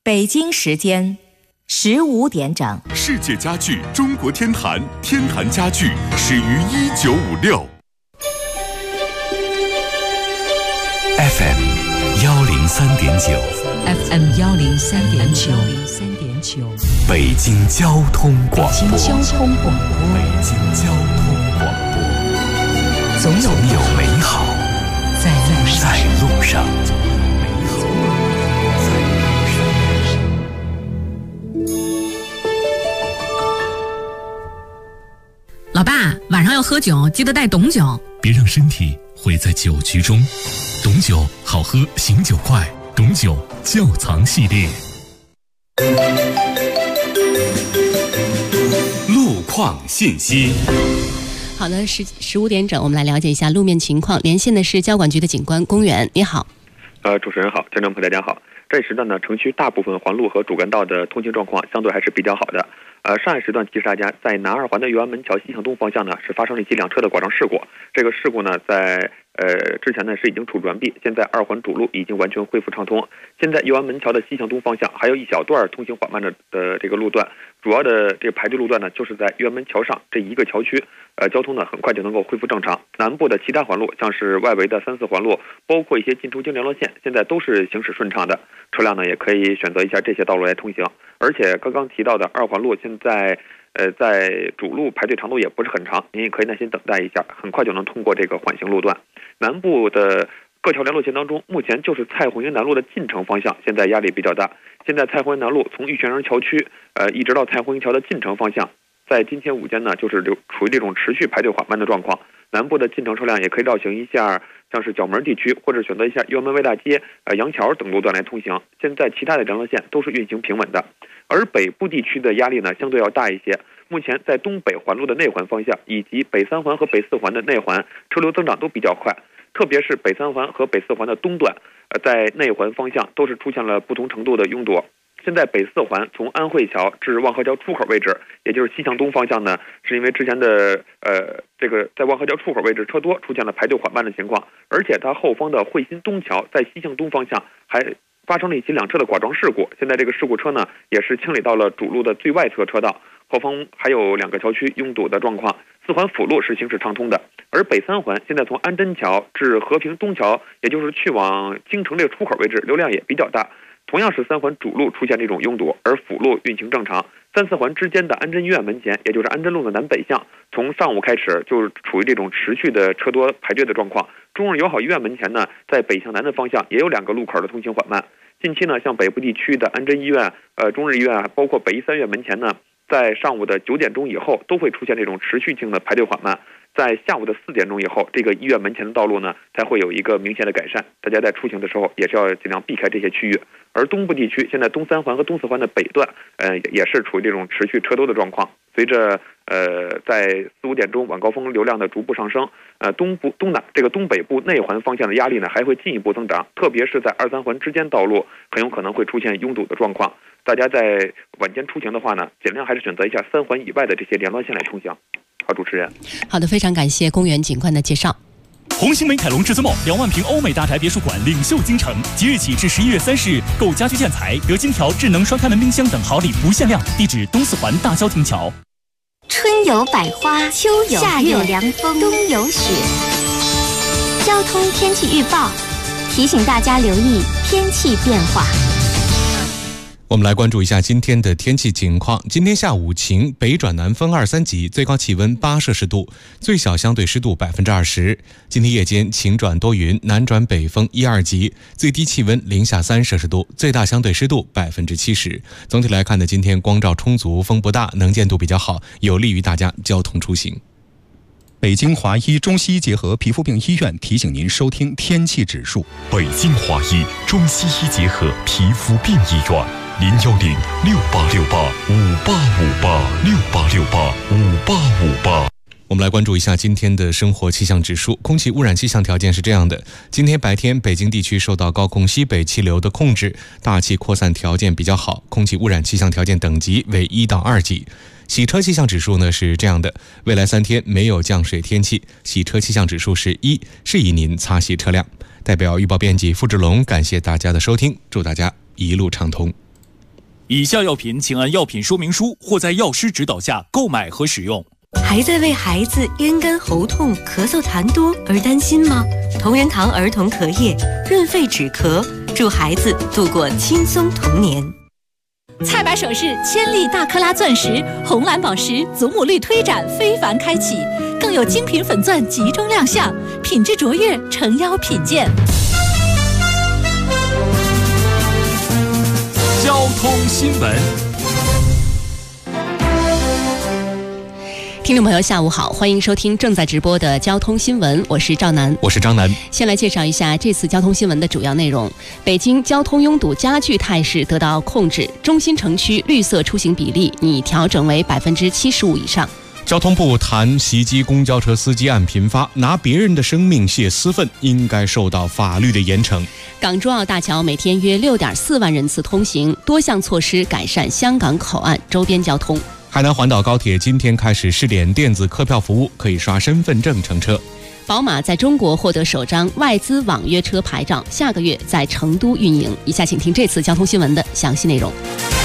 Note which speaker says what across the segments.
Speaker 1: 北京时间15点整。
Speaker 2: 世界家具中国天坛，天坛家具始于1956。FM
Speaker 3: 103.9，FM 103.9，
Speaker 2: 北京交通广播，
Speaker 3: 北京交通广播，总有美好在路上。
Speaker 4: 老爸，晚上要喝酒，记得带董酒，
Speaker 5: 别让身体毁在酒局中。董酒好喝，醒酒快，董酒窖藏系列。
Speaker 2: 路况信息。
Speaker 6: 好的，15点整，我们来了解一下路面情况。连线的是交管局的警官龚远，你好。
Speaker 7: 主持人好，听众朋友大家好。这一时段呢，城区大部分环路和主干道的通行状况相对还是比较好的。上一时段提示大家，在南二环的右安门桥西向东方向呢，是发生了一起两车的剐撞事故。这个事故呢，在之前呢是已经处置完毕，现在二环主路已经完全恢复畅通。现在右安门桥的西向东方向还有一小段通行缓慢的这个路段，主要的这个排队路段呢，就是在右安门桥上这一个桥区，交通呢很快就能够恢复正常。南部的其他环路，像是外围的3、4环路，包括一些进出京联络线，现在都是行驶顺畅的，车辆呢也可以选择一下这些道路来通行。而且刚刚提到的二环路现在在主路排队长度也不是很长，您也可以耐心等待一下，很快就能通过这个缓行路段。南部的各条联络线当中，目前就是蔡洪营南路的进城方向现在压力比较大。现在蔡洪营南路从玉泉营桥区一直到蔡洪营桥的进城方向，在今天午间呢就是处于这种持续排队缓慢的状况。南部的进城车辆也可以绕行一下像是角门地区，或者选择一下右安门卫大街、杨桥等路段来通行。现在其他的联络线都是运行平稳的。而北部地区的压力呢相对要大一些，目前在东北环路的内环方向以及北3环和北4环的内环车流增长都比较快，特别是北3环和北4环的东段，在内环方向都是出现了不同程度的拥堵。现在北4环从安慧桥至望河桥出口位置，也就是西向东方向呢，是因为之前的这个在望河桥出口位置车多，出现了排队缓慢的情况，而且它后方的汇新东桥在西向东方向还发生了一起两车的剐撞事故。现在这个事故车呢也是清理到了主路的最外侧车道，后方还有2个桥区拥堵的状况。4环辅路是行驶畅通的，而北3环现在从安贞桥至和平东桥，也就是去往京城这个出口位置，流量也比较大。同样是3环主路出现这种拥堵，而辅路运行正常。3、4环之间的安贞医院门前，也就是安贞路的南北向，从上午开始就处于这种持续的车多排队的状况。中日友好医院门前呢，在北向南的方向也有2个路口的通行缓慢。近期呢，像北部地区的安贞医院、中日医院，包括北医3院门前呢，在上午的9点钟以后都会出现这种持续性的排队缓慢。在下午的4点钟以后，这个医院门前的道路呢才会有一个明显的改善。大家在出行的时候也是要尽量避开这些区域。而东部地区现在东3环和东4环的北段，也是处于这种持续车多的状况。随着在4、5点钟晚高峰流量的逐步上升，东北部内环方向的压力呢还会进一步增长，特别是在2、3环之间道路很有可能会出现拥堵的状况。大家在晚间出行的话呢，尽量还是选择一下3环以外的这些联络线来通行。好，主持人。
Speaker 6: 好的，非常感谢龚远警官的介绍。
Speaker 5: 红星美凯龙至尊梦2万平欧美大宅别墅馆领袖京城，即日起至11月30日，购家居建材得金条、智能双开门冰箱等好礼不限量。地址东4环大郊亭桥。
Speaker 8: 春有百花，秋有夏有凉风，冬有雪。交通天气预报提醒大家留意天气变化。
Speaker 9: 我们来关注一下今天的天气情况。今天下午晴，北转南风2、3级，最高气温8摄氏度，最小相对湿度20%。今天夜间晴转多云，南转北风1、2级，最低气温零下3摄氏度，最大相对湿度70%。总体来看呢，今天光照充足，风不大，能见度比较好，有利于大家交通出行。
Speaker 10: 北京华医中西医结合皮肤病医院提醒您收听天气指数。
Speaker 2: 北京华医中西医结合皮肤病医院，086858586858685858。
Speaker 9: 我们来关注一下今天的生活气象指数。空气污染气象条件是这样的：今天白天北京地区受到高空西北气流的控制，大气扩散条件比较好，空气污染气象条件等级为1到2级。洗车气象指数呢是这样的：未来3天没有降水天气，洗车气象指数是1，适宜您擦洗车辆。代表预报编辑付志龙感谢大家的收听，祝大家一路畅通。
Speaker 5: 以下药品请按药品说明书或在药师指导下购买和使用。
Speaker 11: 还在为孩子咽干喉痛、咳嗽痰多而担心吗？同仁堂儿童咳液润肺止咳，助孩子度过轻松童年。
Speaker 12: 菜百首饰千粒大克拉钻石、红蓝宝石祖母绿推展非凡开启，更有精品粉钻集中亮相，品质卓越，诚邀品鉴。
Speaker 5: 交通新闻。
Speaker 6: 听众朋友下午好，欢迎收听正在直播的交通新闻，我是赵楠，
Speaker 9: 我是张楠。
Speaker 6: 先来介绍一下这次交通新闻的主要内容。北京交通拥堵加剧态势得到控制，中心城区绿色出行比例拟调整为75%以上。
Speaker 9: 交通部谈袭击公交车司机案频发，拿别人的生命泄私愤，应该受到法律的严惩。
Speaker 6: 港珠澳大桥每天约6.4万人次通行，多项措施改善香港口岸周边交通。
Speaker 9: 海南环岛高铁今天开始试点电子客票服务，可以刷身份证乘车。
Speaker 6: 宝马在中国获得首张外资网约车牌照，下个月在成都运营。以下请听这次交通新闻的详细内容。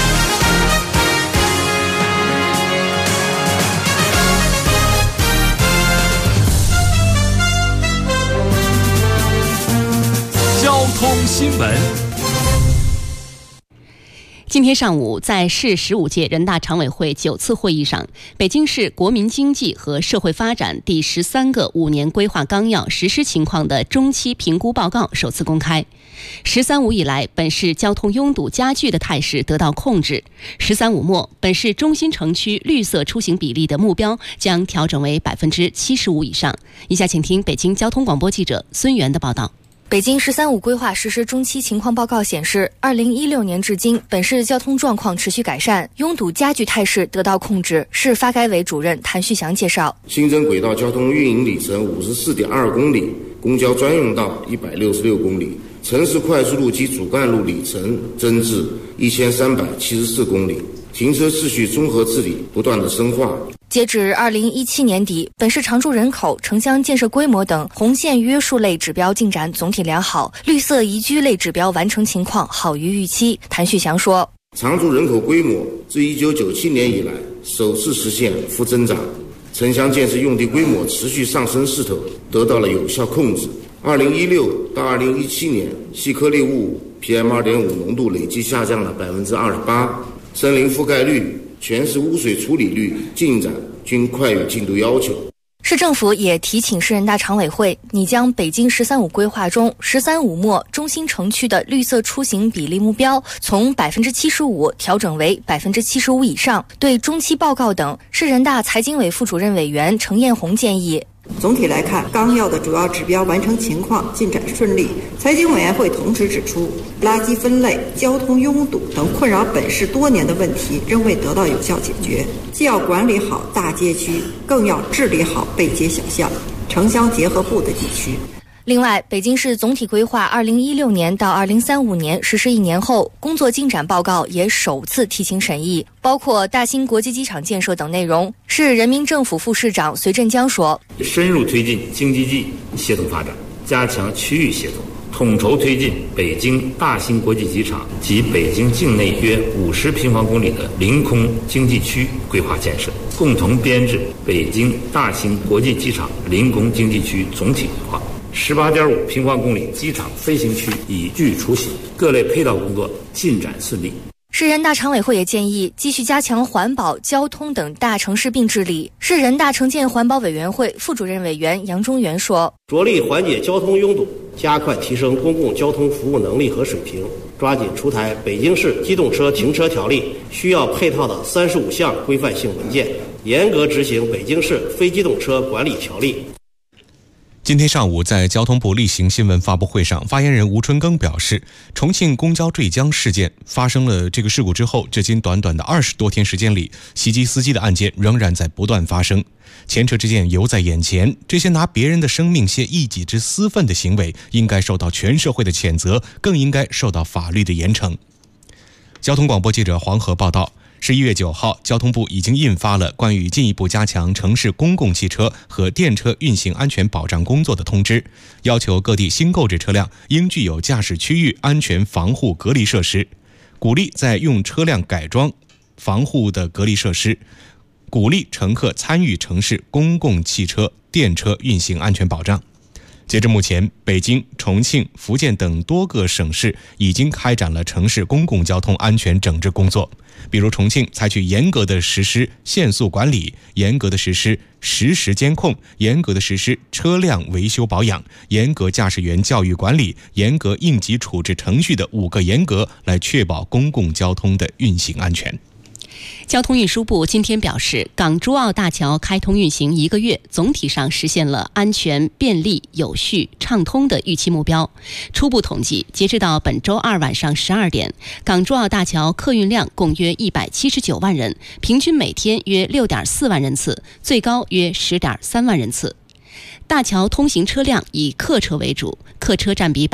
Speaker 5: 交通新闻。
Speaker 6: 今天上午，在市15届人大常委会9次会议上，北京市国民经济和社会发展第13个5年规划纲要实施情况的中期评估报告首次公开。“13五”以来，本市交通拥堵加剧的态势得到控制。“13五”末，本市中心城区绿色出行比例的目标将调整为75%以上。以下请听北京交通广播记者孙源的报道。
Speaker 13: 北京“13五”规划实施中期情况报告显示，2016年至今，本市交通状况持续改善，拥堵加剧态势得到控制。市发改委主任谭旭祥介绍，
Speaker 14: 新增轨道交通运营里程54.2公里，公交专用道166公里，城市快速路及主干路里程增至1374公里，停车秩序综合治理不断的深化。
Speaker 13: 截至2017年底，本市常住人口、城乡建设规模等红线约束类指标进展总体良好，绿色宜居类指标完成情况好于预期。谭旭祥说，
Speaker 14: 常住人口规模自1997年以来首次实现负增长，城乡建设用地规模持续上升势头得到了有效控制。2016到2017年，细颗粒物 PM2.5 浓度累计下降了28%，森林覆盖率、全市污水处理率进展均快于进度要求。
Speaker 13: 市政府也提请市人大常委会拟将北京“13五”规划中“13五”末中心城区的绿色出行比例目标从75%调整为75%以上。对中期报告等，市人大财经委副主任委员程艳红建议，
Speaker 15: 总体来看，纲要的主要指标完成情况进展顺利。财经委员会同时指出，垃圾分类、交通拥堵等困扰本市多年的问题仍未得到有效解决，既要管理好大街区，更要治理好背街小巷、城乡结合部的地区。
Speaker 13: 另外，北京市总体规划2016年到2035年实施1年后，工作进展报告也首次提请审议，包括大兴国际机场建设等内容。市人民政府副市长隋振江说，
Speaker 16: 深入推进京津冀协同发展，加强区域协同，统筹推进北京大兴国际机场及北京境内约50平方公里的临空经济区规划建设，共同编制北京大兴国际机场临空经济区总体规划。18.5平方公里机场飞行区已具雏形，各类配套工作进展顺利。
Speaker 13: 市人大常委会也建议继续加强环保、交通等大城市并治理。市人大城建环保委员会副主任委员杨中元说，
Speaker 17: 着力缓解交通拥堵，加快提升公共交通服务能力和水平，抓紧出台北京市机动车停车条例需要配套的35项规范性文件，严格执行北京市非机动车管理条例。
Speaker 9: 今天上午，在交通部例行新闻发布会上，发言人吴春耕表示，重庆公交坠江事件发生了这个事故之后，至今短短的20多天时间里，袭击司机的案件仍然在不断发生，前车之鉴犹在眼前。这些拿别人的生命泄一己之私愤的行为，应该受到全社会的谴责，更应该受到法律的严惩。交通广播记者黄河报道。11月9号，交通部已经印发了关于进一步加强城市公共汽车和电车运行安全保障工作的通知，要求各地新购置车辆应具有驾驶区域安全防护隔离设施。 鼓励在用车辆改装防护的隔离设施，鼓励乘客参与城市公共汽车、电车运行安全保障。截至目前，北京、重庆、福建等多个省市已经开展了城市公共交通安全整治工作。比如重庆采取严格的实施限速管理，严格的实施实时监控，严格的实施车辆维修保养，严格驾驶员教育管理，严格应急处置程序的5个严格，来确保公共交通的运行安全。
Speaker 6: 交通运输部今天表示，港珠澳大桥开通运行1个月，总体上实现了安全、便利、有序、畅通的预期目标。初步统计，截至到本周2晚上12点，港珠澳大桥客运量共约179万人，平均每天约6.4万人次，最高约10.3万人次。大桥通行车辆以客车为主，客车占比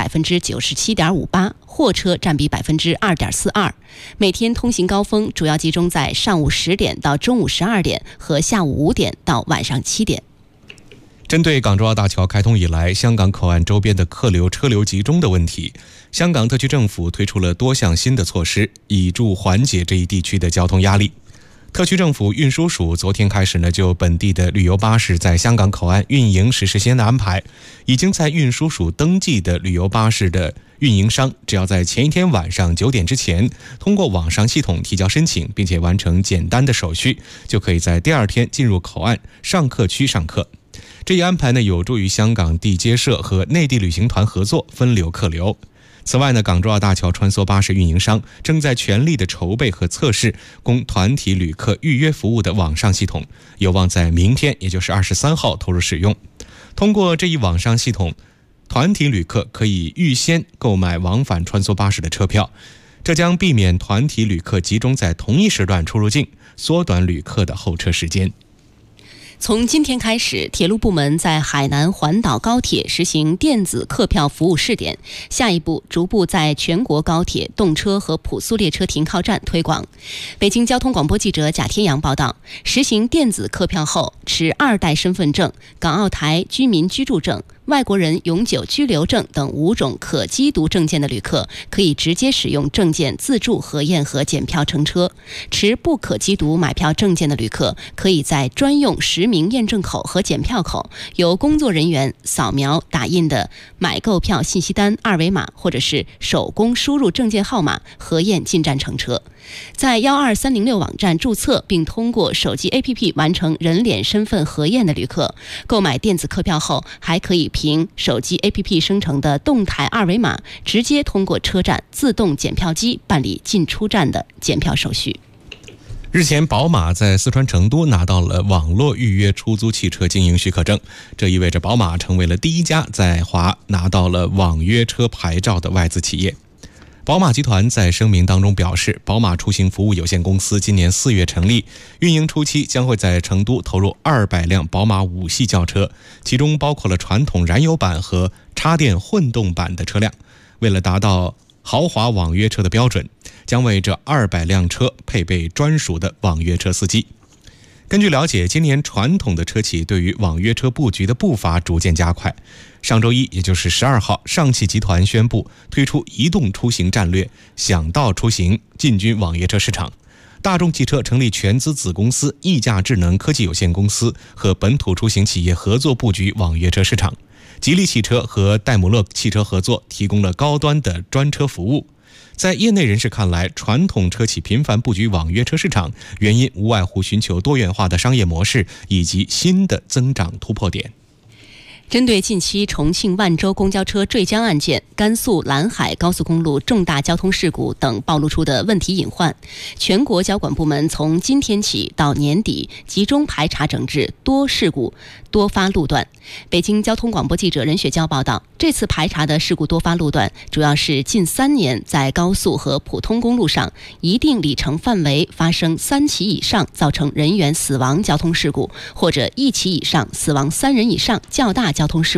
Speaker 6: 97.58%， 货车占比 2.42%。每天通行高峰主要集中在上午10点到中午12点和下午5点到晚上7点。
Speaker 9: 针对港珠澳大桥开通以来香港口岸周边的客流车流集中的问题，香港特区政府推出了多项新的措施，以助缓解这一地区的交通压力。特区政府运输署昨天开始就本地的旅游巴士在香港口岸运营实施新的安排。已经在运输署登记的旅游巴士的运营商，只要在前一天晚上9点之前通过网上系统提交申请，并且完成简单的手续，就可以在第2天进入口岸上客区上客。这一安排有助于香港地接社和内地旅行团合作分流客流。此外港珠澳大桥穿梭巴士运营商正在全力的筹备和测试供团体旅客预约服务的网上系统，有望在明天，也就是23号投入使用。通过这一网上系统，团体旅客可以预先购买往返穿梭巴士的车票，这将避免团体旅客集中在同一时段出入境，缩短旅客的候车时间。
Speaker 6: 从今天开始，铁路部门在海南环岛高铁实行电子客票服务试点，下一步逐步在全国高铁、动车和普速列车停靠站推广。北京交通广播记者贾天阳报道，实行电子客票后，持2代身份证、港澳台居民居住证、外国人永久居留证等5种可机读证件的旅客，可以直接使用证件自助核验和检票乘车。持不可机读买票证件的旅客，可以在专用实名验证口和检票口，由工作人员扫描打印的买购票信息单2维码，或者是手工输入证件号码核验进站乘车。在12306网站注册并通过手机 APP 完成人脸身份核验的旅客，购买电子客票后，还可以凭手机 APP 生成的动态2维码，直接通过车站自动检票机办理进出站的检票手续。
Speaker 9: 日前，宝马在四川成都拿到了网络预约出租汽车经营许可证，这意味着宝马成为了第一家在华拿到了网约车牌照的外资企业。宝马集团在声明当中表示，宝马出行服务有限公司今年4月成立，运营初期将会在成都投入200辆宝马5系轿车，其中包括了传统燃油版和插电混动版的车辆。为了达到豪华网约车的标准，将为这200辆车配备专属的网约车司机。根据了解，今年传统的车企对于网约车布局的步伐逐渐加快。上周一，也就是12号，上汽集团宣布推出移动出行战略，想到出行进军网约车市场。大众汽车成立全资子公司易驾智能科技有限公司，和本土出行企业合作布局网约车市场。吉利汽车和戴姆勒汽车合作，提供了高端的专车服务。在业内人士看来，传统车企频繁布局网约车市场，原因无外乎寻求多元化的商业模式以及新的增长突破点。
Speaker 6: 针对近期重庆万州公交车坠江案件、甘肃兰海高速公路重大交通事故等暴露出的问题隐患，全国交管部门从今天起到年底集中排查整治多事故多发路段。北京交通广播记者任雪娇报道，这次排查的事故多发路段主要是近3年在高速和普通公路上一定里程范围发生3起以上造成人员死亡交通事故，或者1起以上死亡3人以上较大交通事故